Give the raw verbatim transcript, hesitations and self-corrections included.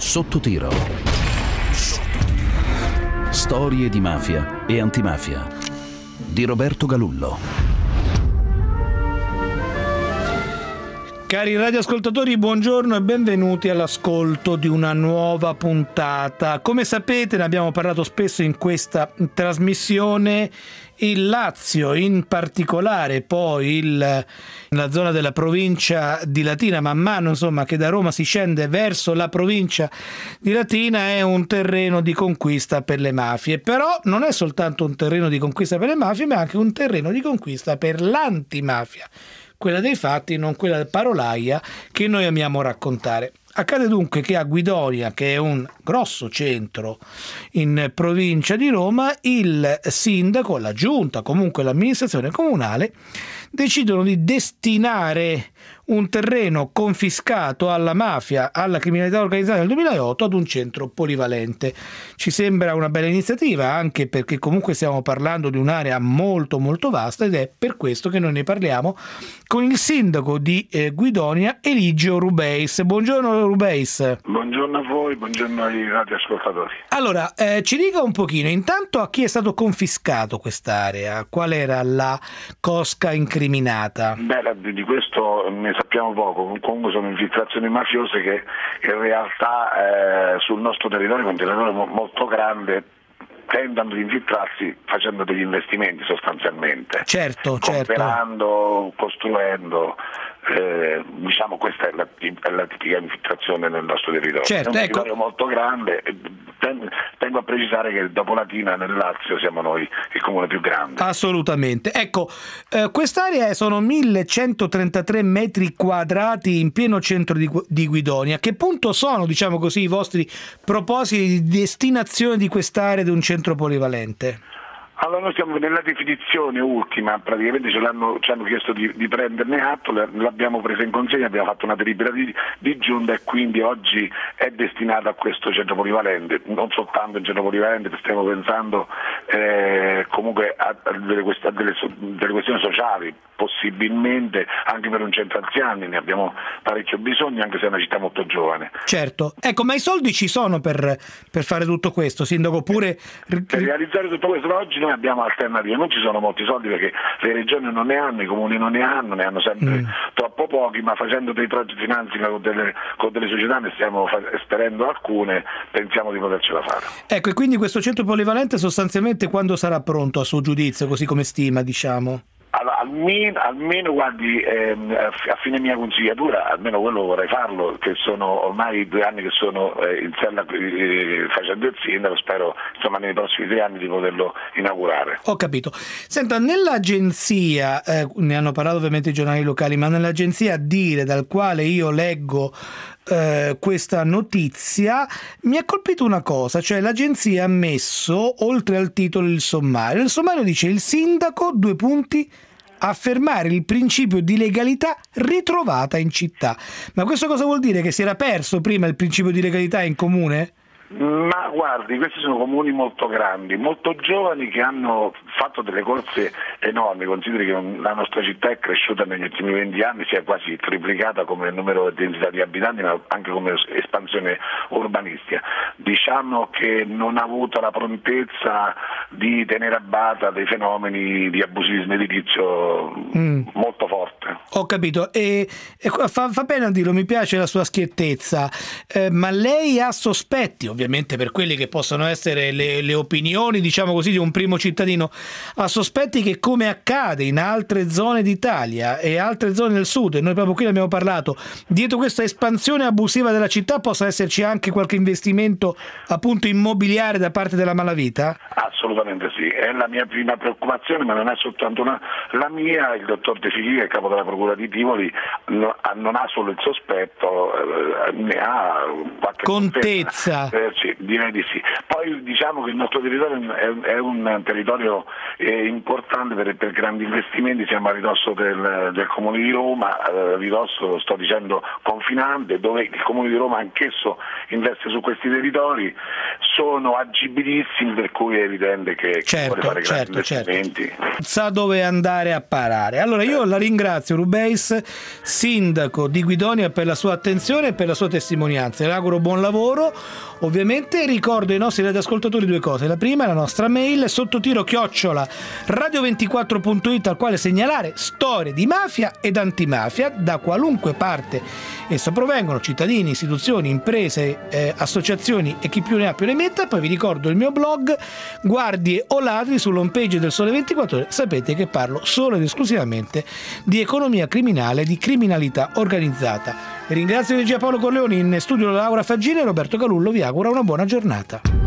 Sotto tiro. Storie di mafia e antimafia di Roberto Galullo. Cari radioascoltatori, buongiorno e benvenuti all'ascolto di una nuova puntata. Come sapete, ne abbiamo parlato spesso in questa trasmissione. Il Lazio, in particolare poi il, la zona della provincia di Latina, man mano insomma che da Roma si scende verso la provincia di Latina, è un terreno di conquista per le mafie. Però non è soltanto un terreno di conquista per le mafie, ma anche un terreno di conquista per l'antimafia, quella dei fatti, non quella parolaia che noi amiamo raccontare. Accade dunque che a Guidonia, che è un grosso centro in provincia di Roma, il sindaco, la giunta, comunque l'amministrazione comunale, decidono di destinare un terreno confiscato alla mafia, alla criminalità organizzata nel duemilaotto ad un centro polivalente. Ci sembra una bella iniziativa, anche perché comunque stiamo parlando di un'area molto molto vasta, ed è per questo che noi ne parliamo con il sindaco di eh, Guidonia, Eligio Rubeis. Buongiorno Rubeis. Buongiorno a voi, buongiorno ai radioascoltatori. Allora, eh, ci dica un pochino, intanto a chi è stato confiscato quest'area? Qual era la cosca incriminata? Beh, di questo ne sappiamo poco, comunque sono infiltrazioni mafiose che in realtà eh, sul nostro territorio, un territorio molto grande, tendono ad infiltrarsi facendo degli investimenti sostanzialmente. Certo, certo. Comprando, costruendo. Eh, diciamo questa è la, è la tipica infiltrazione nel nostro territorio. Certo, è un ecco. territorio molto grande. Tengo, tengo a precisare che dopo Latina nel Lazio siamo noi il comune più grande. Assolutamente. Ecco, eh, quest'area sono millecentotrentatré metri quadrati in pieno centro di, di Guidonia. Che punto sono, diciamo così, i vostri propositi di destinazione di quest'area di un centro polivalente? Allora noi siamo nella definizione ultima, praticamente ce l'hanno, ci hanno chiesto di, di prenderne atto, l'abbiamo presa in consegna, abbiamo fatto una delibera di, di giunta e quindi oggi è destinata a questo centro polivalente, non soltanto il centro polivalente, stiamo pensando eh, comunque a, a, delle, a delle, delle questioni sociali, possibilmente anche per un centro anziani, ne abbiamo parecchio bisogno, anche se è una città molto giovane. Certo, ecco, ma i soldi ci sono per, per fare tutto questo, sindaco, pure... Per realizzare tutto questo, oggi noi abbiamo alternative, non ci sono molti soldi perché le regioni non ne hanno, i comuni non ne hanno, ne hanno sempre mm. troppo pochi, ma facendo dei progetti finanzi con delle, con delle società, ne stiamo fa- esperendo alcune, pensiamo di potercela fare. Ecco, e quindi questo centro polivalente sostanzialmente quando sarà pronto a suo giudizio, così come stima, diciamo? Allora, almeno, almeno guardi, ehm, a fine mia consigliatura, almeno quello vorrei farlo, che sono ormai due anni che sono eh, in sella eh, facendo il sindaco, spero insomma nei prossimi tre anni di poterlo inaugurare. Ho capito. Senta, nell'agenzia, eh, ne hanno parlato ovviamente i giornali locali, ma nell'agenzia Dire, dal quale io leggo eh, questa notizia, mi ha colpito una cosa, cioè l'agenzia ha messo, oltre al titolo, il sommario. Il sommario dice: il sindaco, due punti, affermare il principio di legalità ritrovata in città. Ma questo cosa vuol dire? Che si era perso prima il principio di legalità in comune? Ma guardi, questi sono comuni molto grandi, molto giovani, che hanno fatto delle corse enormi. Consideri che la nostra città è cresciuta negli ultimi venti anni, si è quasi triplicata come numero di densità di abitanti, ma anche come espansione urbanistica. Diciamo che non ha avuto la prontezza di tenere a bada dei fenomeni di abusivismo edilizio mm. molto forte. Ho capito, e, e fa, fa bene a dirlo, mi piace la sua schiettezza, eh, ma lei ha sospetti, ovviamente per quelli che possono essere le, le opinioni, diciamo così, di un primo cittadino, ha sospetti che, come accade in altre zone d'Italia e altre zone del sud, e noi proprio qui ne abbiamo parlato, dietro questa espansione abusiva della città possa esserci anche qualche investimento appunto immobiliare da parte della malavita? Assolutamente sì, è la mia prima preoccupazione, ma non è soltanto una, la mia. Il dottor De Filippi, che è il capo della procura di Tivoli, no, non ha solo il sospetto, eh, ne ha qualche contezza. Eh, sì, direi di sì. Poi diciamo che il nostro territorio è, è un territorio eh, importante per, per grandi investimenti, siamo a ridosso del, del Comune di Roma, a ridosso, sto dicendo, confinante, dove il Comune di Roma anch'esso investe su questi territori, sono agibilissimi, per cui è evidente che certo, vuole fare grandi certo, investimenti. Certo. Sa dove andare a parare. Allora io la ringrazio, Rubeis, Base, sindaco di Guidonia, per la sua attenzione e per la sua testimonianza. Le auguro buon lavoro. Ovviamente ricordo ai nostri radioascoltatori due cose. La prima è la nostra mail sottotiro chiocciola radio ventiquattro punto it, al quale segnalare storie di mafia ed antimafia da qualunque parte essa provengono, cittadini, istituzioni, imprese, eh, associazioni e chi più ne ha più ne metta. Poi vi ricordo il mio blog Guardie o Ladri sull'home page del Sole ventiquattro Ore. Sapete che parlo solo ed esclusivamente di economia criminale, di criminalità organizzata. Ringrazio regia Paolo Corleoni, in studio Laura Faggini e Roberto Calullo vi augura una buona giornata.